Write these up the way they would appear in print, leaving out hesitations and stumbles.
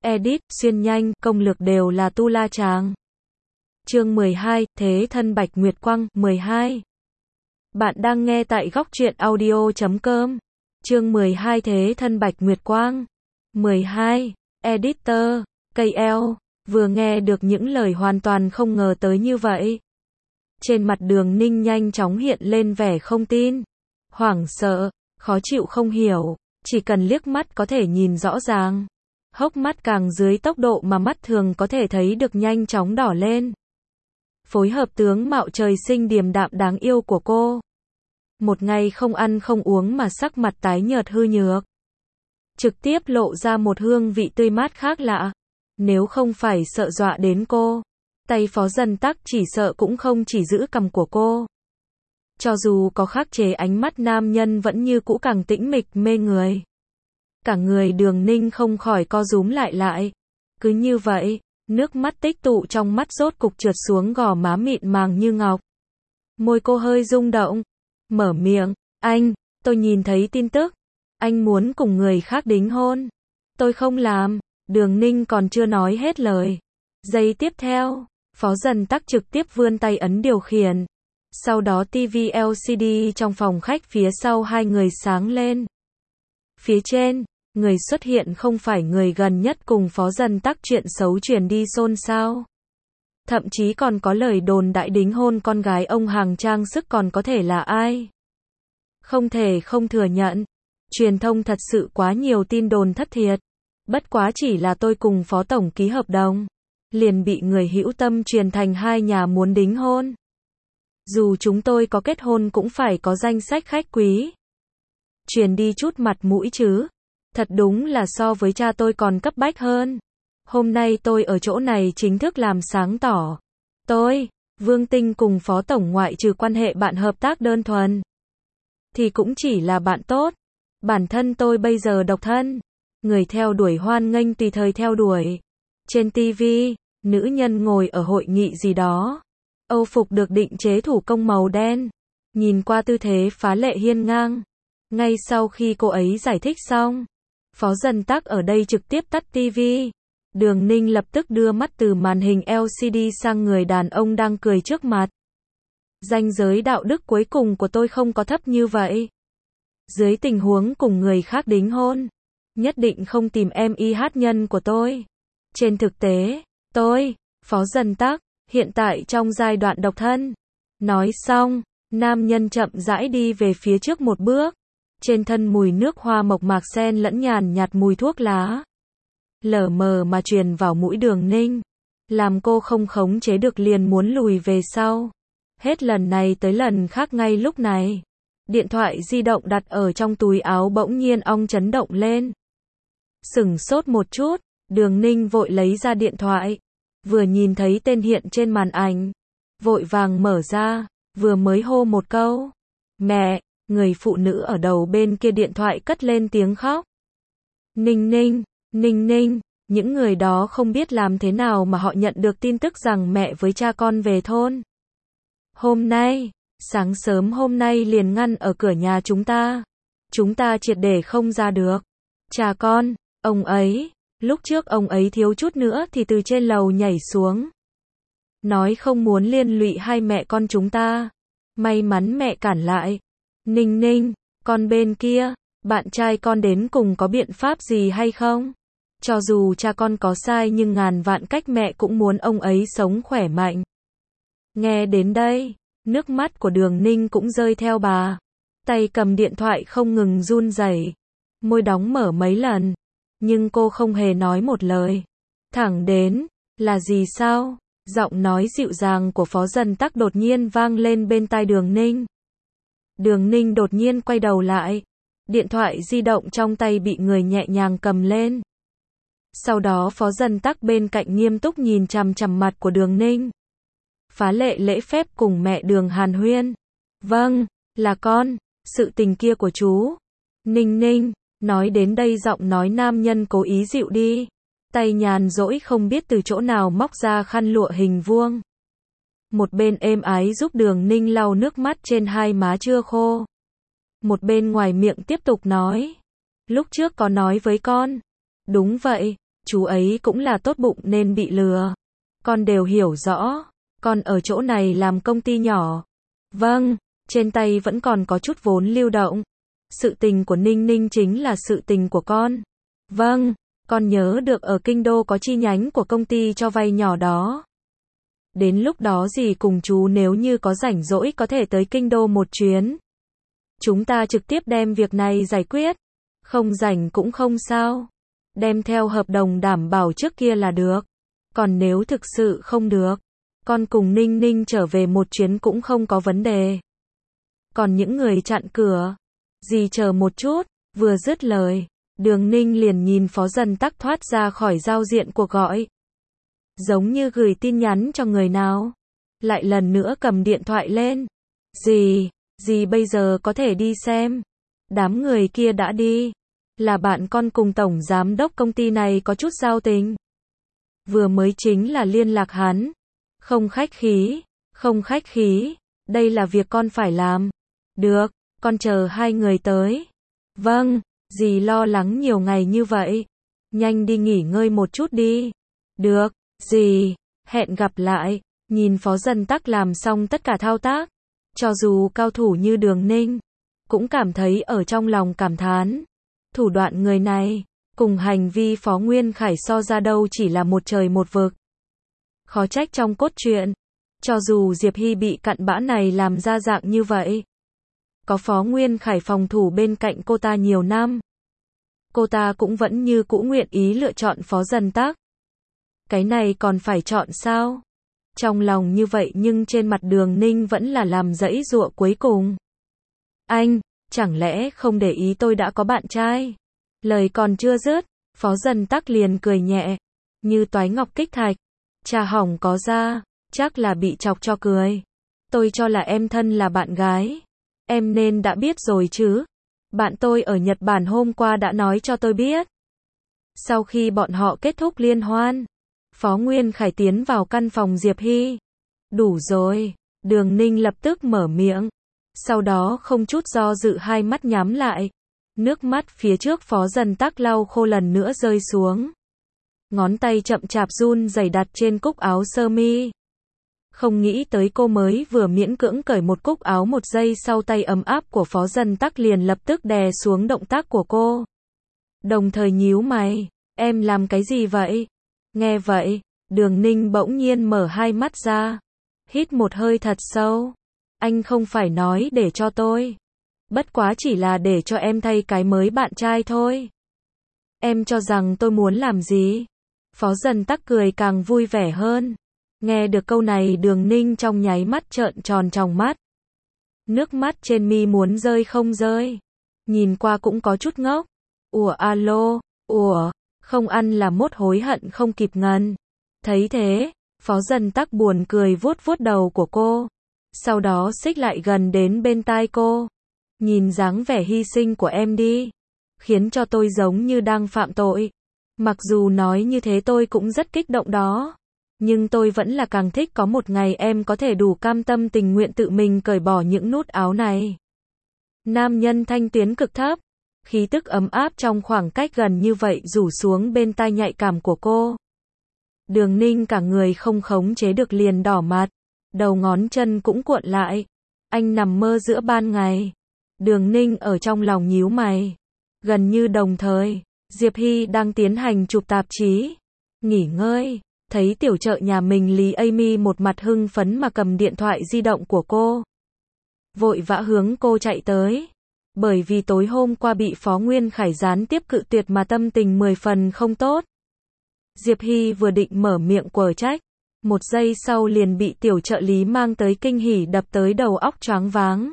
edit, xuyên nhanh, công lược đều là tu la chàng. Chương 12, Thế thân Bạch Nguyệt Quang, 12. Bạn đang nghe tại góc truyện audio.com. Chương 12 Thế thân Bạch Nguyệt Quang. 12. Editor, KL, vừa nghe được những lời hoàn toàn không ngờ tới như vậy. Trên mặt Đường Ninh nhanh chóng hiện lên vẻ không tin, hoảng sợ, khó chịu không hiểu, chỉ cần liếc mắt có thể nhìn rõ ràng. Hốc mắt càng dưới tốc độ mà mắt thường có thể thấy được nhanh chóng đỏ lên. Phối hợp tướng mạo trời sinh điềm đạm đáng yêu của cô. Một ngày không ăn không uống mà sắc mặt tái nhợt hư nhược. Trực tiếp lộ ra một hương vị tươi mát khác lạ. Nếu không phải sợ dọa đến cô, tay Phó Dần Tắc chỉ sợ cũng không chỉ giữ cằm của cô. Cho dù có khắc chế, ánh mắt nam nhân vẫn như cũ càng tĩnh mịch mê người. Cả người Đường Ninh không khỏi co rúm lại. Cứ như vậy, nước mắt tích tụ trong mắt rốt cục trượt xuống gò má mịn màng như ngọc. Môi cô hơi rung động, mở miệng, anh, tôi nhìn thấy tin tức. Anh muốn cùng người khác đính hôn. Tôi không làm. Đường Ninh còn chưa nói hết lời. Giây tiếp theo, Phó Dần Tắc trực tiếp vươn tay ấn điều khiển. Sau đó TV LCD trong phòng khách phía sau hai người sáng lên. Phía trên, người xuất hiện không phải người gần nhất cùng Phó Dần Tắc, chuyện xấu truyền đi xôn xao. Thậm chí còn có lời đồn đại đính hôn con gái ông hàng trang sức, còn có thể là ai? Không thể không thừa nhận, truyền thông thật sự quá nhiều tin đồn thất thiệt. Bất quá chỉ là tôi cùng Phó Tổng ký hợp đồng, liền bị người hữu tâm truyền thành hai nhà muốn đính hôn. Dù chúng tôi có kết hôn cũng phải có danh sách khách quý. Truyền đi chút mặt mũi chứ. Thật đúng là so với cha tôi còn cấp bách hơn. Hôm nay tôi ở chỗ này chính thức làm sáng tỏ. Tôi, Vương Tinh cùng Phó Tổng ngoại trừ quan hệ bạn hợp tác đơn thuần, thì cũng chỉ là bạn tốt. Bản thân tôi bây giờ độc thân. Người theo đuổi hoan nghênh tùy thời theo đuổi. Trên TV, nữ nhân ngồi ở hội nghị gì đó. Âu phục được định chế thủ công màu đen. Nhìn qua tư thế phá lệ hiên ngang. Ngay sau khi cô ấy giải thích xong, Phó Dần Tắc ở đây trực tiếp tắt TV. Đường Ninh lập tức đưa mắt từ màn hình LCD sang người đàn ông đang cười trước mặt. Ranh giới đạo đức cuối cùng của tôi không có thấp như vậy. Dưới tình huống cùng người khác đính hôn, nhất định không tìm em y hát nhân của tôi. Trên thực tế, tôi, Phó Dần Tắc, hiện tại trong giai đoạn độc thân. Nói xong, nam nhân chậm rãi đi về phía trước một bước. Trên thân mùi nước hoa mộc mạc xen lẫn nhàn nhạt mùi thuốc lá. Lờ mờ mà truyền vào mũi Đường Ninh. Làm cô không khống chế được liền muốn lùi về sau. Hết lần này tới lần khác ngay lúc này. Điện thoại di động đặt ở trong túi áo bỗng nhiên ong chấn động lên. Sửng sốt một chút, Đường Ninh vội lấy ra điện thoại. Vừa nhìn thấy tên hiện trên màn ảnh, vội vàng mở ra, vừa mới hô một câu. Mẹ, người phụ nữ ở đầu bên kia điện thoại cất lên tiếng khóc. Ninh Ninh, Ninh Ninh, những người đó không biết làm thế nào mà họ nhận được tin tức rằng mẹ với cha con về thôn. Hôm nay, sáng sớm hôm nay liền ngăn ở cửa nhà chúng ta. Chúng ta triệt để không ra được. Cha con, ông ấy, lúc trước ông ấy thiếu chút nữa thì từ trên lầu nhảy xuống. Nói không muốn liên lụy hai mẹ con chúng ta. May mắn mẹ cản lại. Ninh Ninh, con bên kia, bạn trai con đến cùng có biện pháp gì hay không? Cho dù cha con có sai nhưng ngàn vạn cách mẹ cũng muốn ông ấy sống khỏe mạnh. Nghe đến đây, nước mắt của Đường Ninh cũng rơi theo bà. Tay cầm điện thoại không ngừng run rẩy, môi đóng mở mấy lần. Nhưng cô không hề nói một lời. Thẳng đến, là gì sao? Giọng nói dịu dàng của Phó Dần Tắc đột nhiên vang lên bên tai Đường Ninh. Đường Ninh đột nhiên quay đầu lại. Điện thoại di động trong tay bị người nhẹ nhàng cầm lên. Sau đó Phó Dần Tắc bên cạnh nghiêm túc nhìn chằm chằm mặt của Đường Ninh. Phá lệ lễ phép cùng mẹ Đường hàn huyên. Vâng, là con, sự tình kia của chú. Ninh Ninh, nói đến đây giọng nói nam nhân cố ý dịu đi. Tay nhàn rỗi không biết từ chỗ nào móc ra khăn lụa hình vuông. Một bên êm ái giúp Đường Ninh lau nước mắt trên hai má chưa khô. Một bên ngoài miệng tiếp tục nói. Lúc trước có nói với con. Đúng vậy, Chú ấy cũng là tốt bụng nên bị lừa. Con đều hiểu rõ. Con ở chỗ này làm công ty nhỏ. Vâng, trên tay vẫn còn có chút vốn lưu động. Sự tình của Ninh Ninh chính là sự tình của con. Vâng, con nhớ được ở Kinh Đô có chi nhánh của công ty cho vay nhỏ đó. Đến lúc đó dì cùng chú nếu như có rảnh rỗi có thể tới Kinh Đô một chuyến. Chúng ta trực tiếp đem việc này giải quyết. Không rảnh cũng không sao. Đem theo hợp đồng đảm bảo trước kia là được. Còn nếu thực sự không được, con cùng Ninh Ninh trở về một chuyến cũng không có vấn đề. Còn những người chặn cửa, dì chờ một chút, vừa dứt lời, Đường Ninh liền nhìn Phó Dần Tắc thoát ra khỏi giao diện cuộc gọi. Giống như gửi tin nhắn cho người nào. Lại lần nữa cầm điện thoại lên. Dì bây giờ có thể đi xem. Đám người kia đã đi. Là bạn con cùng tổng giám đốc công ty này có chút giao tình. Vừa mới chính là liên lạc hắn. Không khách khí, đây là việc con phải làm. Được, con chờ hai người tới. Vâng, dì lo lắng nhiều ngày như vậy. Nhanh đi nghỉ ngơi một chút đi. Được, dì, hẹn gặp lại. Nhìn Phó Dần Tắc làm xong tất cả thao tác. Cho dù cao thủ như Đường Ninh, cũng cảm thấy ở trong lòng cảm thán. Thủ đoạn người này, cùng hành vi Phó Nguyên Khải so ra đâu chỉ là một trời một vực. Khó trách trong cốt truyện, cho dù Diệp Hy bị cặn bã này làm ra dạng như vậy, có Phó Nguyên Khải phòng thủ bên cạnh cô ta nhiều năm, cô ta cũng vẫn như cũ nguyện ý lựa chọn Phó Dần Tắc. Cái này còn phải chọn sao? Trong lòng như vậy nhưng trên mặt Đường Ninh vẫn là làm giãy giụa cuối cùng. Anh, chẳng lẽ không để ý tôi đã có bạn trai? Lời còn chưa dứt, Phó Dần Tắc liền cười nhẹ, như toái ngọc kích thạch. Trà hỏng có ra, chắc là bị chọc cho cười. Tôi cho là em thân là bạn gái. Em nên đã biết rồi chứ. Bạn tôi ở Nhật Bản hôm qua đã nói cho tôi biết. Sau khi bọn họ kết thúc liên hoan, Phó Nguyên Khải tiến vào căn phòng Diệp Hy. Đủ rồi, Đường Ninh lập tức mở miệng. Sau đó không chút do dự hai mắt nhắm lại. Nước mắt phía trước Phó Dần Tắc lau khô lần nữa rơi xuống. Ngón tay chậm chạp run rẩy đặt trên cúc áo sơ mi. Không nghĩ tới cô mới vừa miễn cưỡng cởi một cúc áo một giây sau tay ấm áp của Phó Dần Tắc liền lập tức đè xuống động tác của cô. Đồng thời nhíu mày, em làm cái gì vậy? Nghe vậy, Đường Ninh bỗng nhiên mở hai mắt ra. Hít một hơi thật sâu. Anh không phải nói để cho tôi. Bất quá chỉ là để cho em thay cái mới bạn trai thôi. Em cho rằng tôi muốn làm gì? Phó Dần Tắc cười càng vui vẻ hơn. Nghe được câu này Đường Ninh trong nháy mắt trợn tròn tròng mắt. Nước mắt trên mi muốn rơi không rơi. Nhìn qua cũng có chút ngốc. Alo, không ăn là mốt hối hận không kịp ngần. Thấy thế, Phó Dần Tắc buồn cười vuốt vuốt đầu của cô. Sau đó xích lại gần đến bên tai cô. Nhìn dáng vẻ hy sinh của em đi. Khiến cho tôi giống như đang phạm tội. Mặc dù nói như thế tôi cũng rất kích động đó. Nhưng tôi vẫn là càng thích có một ngày em có thể đủ cam tâm tình nguyện tự mình cởi bỏ những nút áo này. Nam nhân thanh tuyến cực thấp. Khí tức ấm áp trong khoảng cách gần như vậy rủ xuống bên tai nhạy cảm của cô. Đường Ninh cả người không khống chế được liền đỏ mặt. Đầu ngón chân cũng cuộn lại. Anh nằm mơ giữa ban ngày. Đường Ninh ở trong lòng nhíu mày. Gần như đồng thời, Diệp Hy đang tiến hành chụp tạp chí. Nghỉ ngơi, thấy tiểu trợ nhà mình Lý Amy một mặt hưng phấn mà cầm điện thoại di động của cô. Vội vã hướng cô chạy tới. Bởi vì tối hôm qua bị Phó Nguyên Khải gián tiếp cự tuyệt mà tâm tình 10 phần không tốt. Diệp Hy vừa định mở miệng quở trách. Một giây sau liền bị tiểu trợ lý mang tới kinh hỉ đập tới đầu óc choáng váng.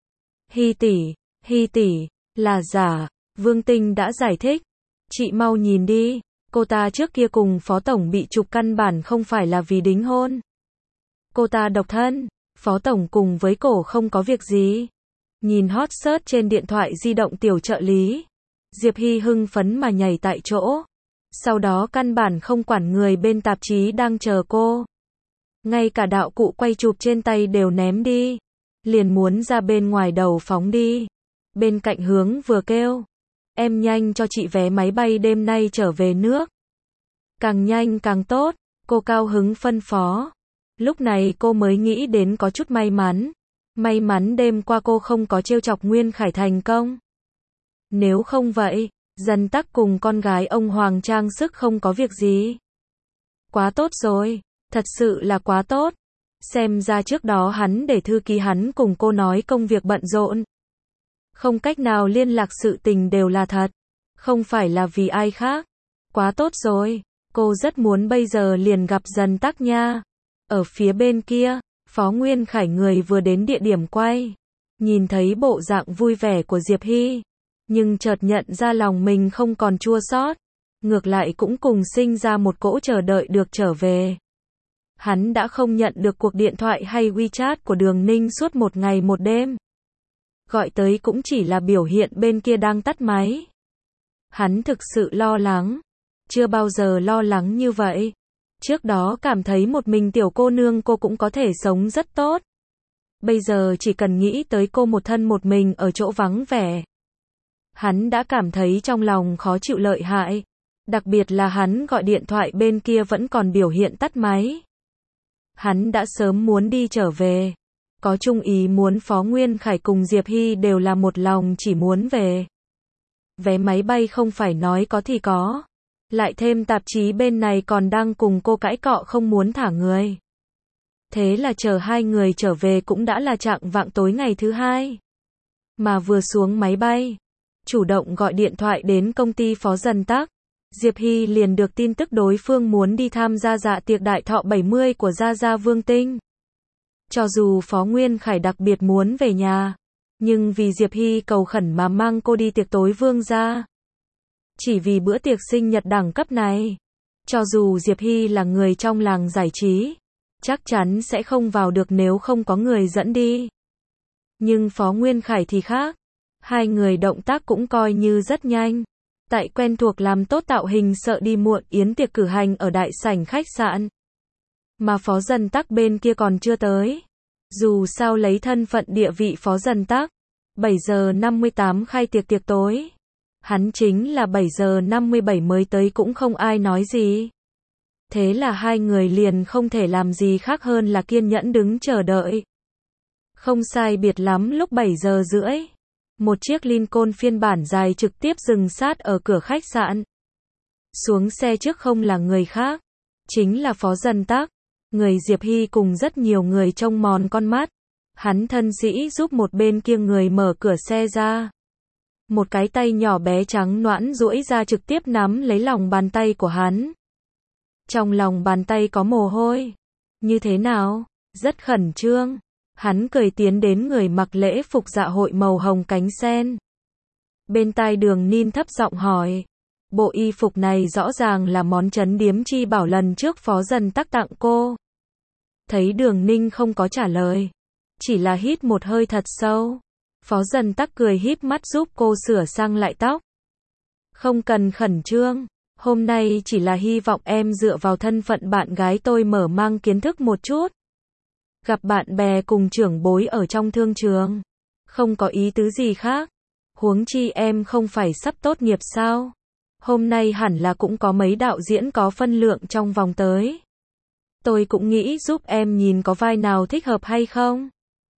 Hy tỷ, là giả, Vương Tinh đã giải thích. Chị mau nhìn đi, cô ta trước kia cùng Phó Tổng bị chụp căn bản không phải là vì đính hôn. Cô ta độc thân, Phó Tổng cùng với cổ không có việc gì. Nhìn hot search trên điện thoại di động tiểu trợ lý. Diệp Hy hưng phấn mà nhảy tại chỗ. Sau đó căn bản không quản người bên tạp chí đang chờ cô. Ngay cả đạo cụ quay chụp trên tay đều ném đi. Liền muốn ra bên ngoài đầu phóng đi. Bên cạnh hướng vừa kêu. Em nhanh cho chị vé máy bay đêm nay trở về nước. Càng nhanh càng tốt, cô cao hứng phân phó. Lúc này cô mới nghĩ đến có chút may mắn. May mắn đêm qua cô không có trêu chọc Nguyên Khải thành công. Nếu không vậy, Dân Tắc cùng con gái ông Hoàng trang sức không có việc gì. Quá tốt rồi, thật sự là quá tốt. Xem ra trước đó hắn để thư ký hắn cùng cô nói công việc bận rộn. Không cách nào liên lạc, sự tình đều là thật. Không phải là vì ai khác. Quá tốt rồi, cô rất muốn bây giờ liền gặp Dân Tắc nha. Ở phía bên kia, Phó Nguyên Khải người vừa đến địa điểm quay. Nhìn thấy bộ dạng vui vẻ của Diệp Hy. Nhưng chợt nhận ra lòng mình không còn chua xót. Ngược lại cũng cùng sinh ra một cỗ chờ đợi được trở về. Hắn đã không nhận được cuộc điện thoại hay WeChat của Đường Ninh suốt một ngày một đêm. Gọi tới cũng chỉ là biểu hiện bên kia đang tắt máy. Hắn thực sự lo lắng. Chưa bao giờ lo lắng như vậy. Trước đó cảm thấy một mình tiểu cô nương cô cũng có thể sống rất tốt. Bây giờ chỉ cần nghĩ tới cô một thân một mình ở chỗ vắng vẻ. Hắn đã cảm thấy trong lòng khó chịu lợi hại. Đặc biệt là hắn gọi điện thoại bên kia vẫn còn biểu hiện tắt máy. Hắn đã sớm muốn đi trở về. Có chung ý muốn Phó Nguyên Khải cùng Diệp Hy đều là một lòng chỉ muốn về. Vé máy bay không phải nói có thì có. Lại thêm tạp chí bên này còn đang cùng cô cãi cọ không muốn thả người. Thế là chờ hai người trở về cũng đã là chạng vạng tối ngày thứ hai. Mà vừa xuống máy bay, chủ động gọi điện thoại đến công ty Phó Dân Tắc. Diệp Hy liền được tin tức đối phương muốn đi tham gia dạ tiệc đại thọ 70 của Gia Gia Vương Tinh. Cho dù Phó Nguyên Khải đặc biệt muốn về nhà, nhưng vì Diệp Hy cầu khẩn mà mang cô đi tiệc tối Vương gia. Chỉ vì bữa tiệc sinh nhật đẳng cấp này. Cho dù Diệp Hy là người trong làng giải trí, chắc chắn sẽ không vào được nếu không có người dẫn đi. Nhưng Phó Nguyên Khải thì khác. Hai người động tác cũng coi như rất nhanh. Tại quen thuộc làm tốt tạo hình sợ đi muộn, yến tiệc cử hành ở đại sảnh khách sạn. Mà Phó Dân Tắc bên kia còn chưa tới. Dù sao lấy thân phận địa vị Phó Dân Tắc, 7 giờ 58 khai tiệc tiệc tối. Hắn chính là 7 giờ 57 mới tới cũng không ai nói gì. Thế là hai người liền không thể làm gì khác hơn là kiên nhẫn đứng chờ đợi. Không sai biệt lắm lúc 7 giờ rưỡi. Một chiếc Lincoln phiên bản dài trực tiếp dừng sát ở cửa khách sạn. Xuống xe trước không là người khác. Chính là Phó Dân Tắc. Người Diệp Hy cùng rất nhiều người trông mòn con mắt. Hắn thân sĩ giúp một bên kia người mở cửa xe ra. Một cái tay nhỏ bé trắng nõn duỗi ra trực tiếp nắm lấy lòng bàn tay của hắn. Trong lòng bàn tay có mồ hôi. Như thế nào? Rất khẩn trương. Hắn cười tiến đến người mặc lễ phục dạ hội màu hồng cánh sen. Bên tai Đường Ninh thấp giọng hỏi. Bộ y phục này rõ ràng là món trấn điếm chi bảo lần trước Phó Dân Tắc tặng cô. Thấy Đường Ninh không có trả lời. Chỉ là hít một hơi thật sâu. Phó Dân Tắc cười híp mắt giúp cô sửa sang lại tóc. Không cần khẩn trương. Hôm nay chỉ là hy vọng em dựa vào thân phận bạn gái tôi mở mang kiến thức một chút. Gặp bạn bè cùng trưởng bối ở trong thương trường. Không có ý tứ gì khác. Huống chi em không phải sắp tốt nghiệp sao? Hôm nay hẳn là cũng có mấy đạo diễn có phân lượng trong vòng tới. Tôi cũng nghĩ giúp em nhìn có vai nào thích hợp hay không.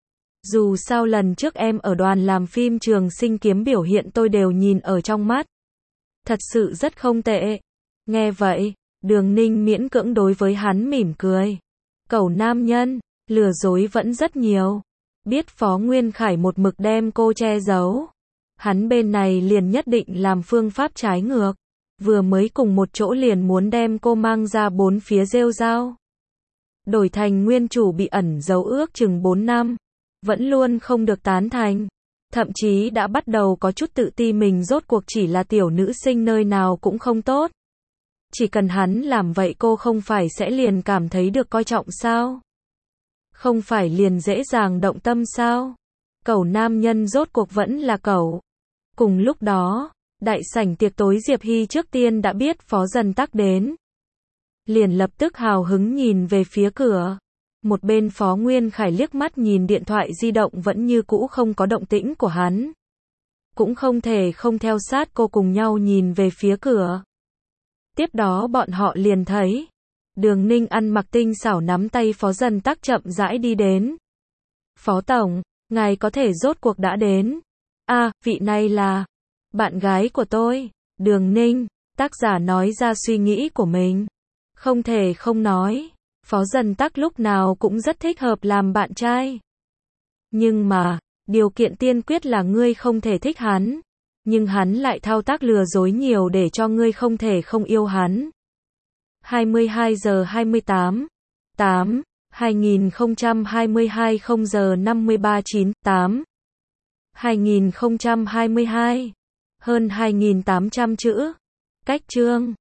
Dù sao lần trước em ở đoàn làm phim Trường Sinh Kiếm biểu hiện tôi đều nhìn ở trong mắt. Thật sự rất không tệ. Nghe vậy, Đường Ninh miễn cưỡng đối với hắn mỉm cười. Cẩu nam nhân, lừa dối vẫn rất nhiều. Biết Phó Nguyên Khải một mực đem cô che giấu. Hắn bên này liền nhất định làm phương pháp trái ngược. Vừa mới cùng một chỗ liền muốn đem cô mang ra bốn phía rêu rao. Đổi thành nguyên chủ bị ẩn giấu ước chừng 4 năm. Vẫn luôn không được tán thành. Thậm chí đã bắt đầu có chút tự ti mình rốt cuộc chỉ là tiểu nữ sinh nơi nào cũng không tốt. Chỉ cần hắn làm vậy cô không phải sẽ liền cảm thấy được coi trọng sao? Không phải liền dễ dàng động tâm sao? Cẩu nam nhân rốt cuộc vẫn là cẩu. Cùng lúc đó, đại sảnh tiệc tối Diệp Hy trước tiên đã biết Phó Dân Tắc đến. Liền lập tức hào hứng nhìn về phía cửa. Một bên Phó Nguyên Khải liếc mắt nhìn điện thoại di động vẫn như cũ không có động tĩnh của hắn. Cũng không thể không theo sát cô cùng nhau nhìn về phía cửa. Tiếp đó bọn họ liền thấy Đường Ninh ăn mặc tinh xảo nắm tay Phó Dần Tắc chậm rãi đi đến. Phó Tổng, ngài có thể rốt cuộc đã đến. Vị này là bạn gái của tôi. Đường Ninh, tác giả nói ra suy nghĩ của mình. Không thể không nói, Phó Dần Tắc lúc nào cũng rất thích hợp làm bạn trai. Nhưng mà, điều kiện tiên quyết là ngươi không thể thích hắn. Nhưng hắn lại thao tác lừa dối nhiều để cho ngươi không thể không yêu hắn. 22 giờ 28, 8, 2022 0 giờ 53 9, 8, 2022, hơn 2.800 chữ. Cách chương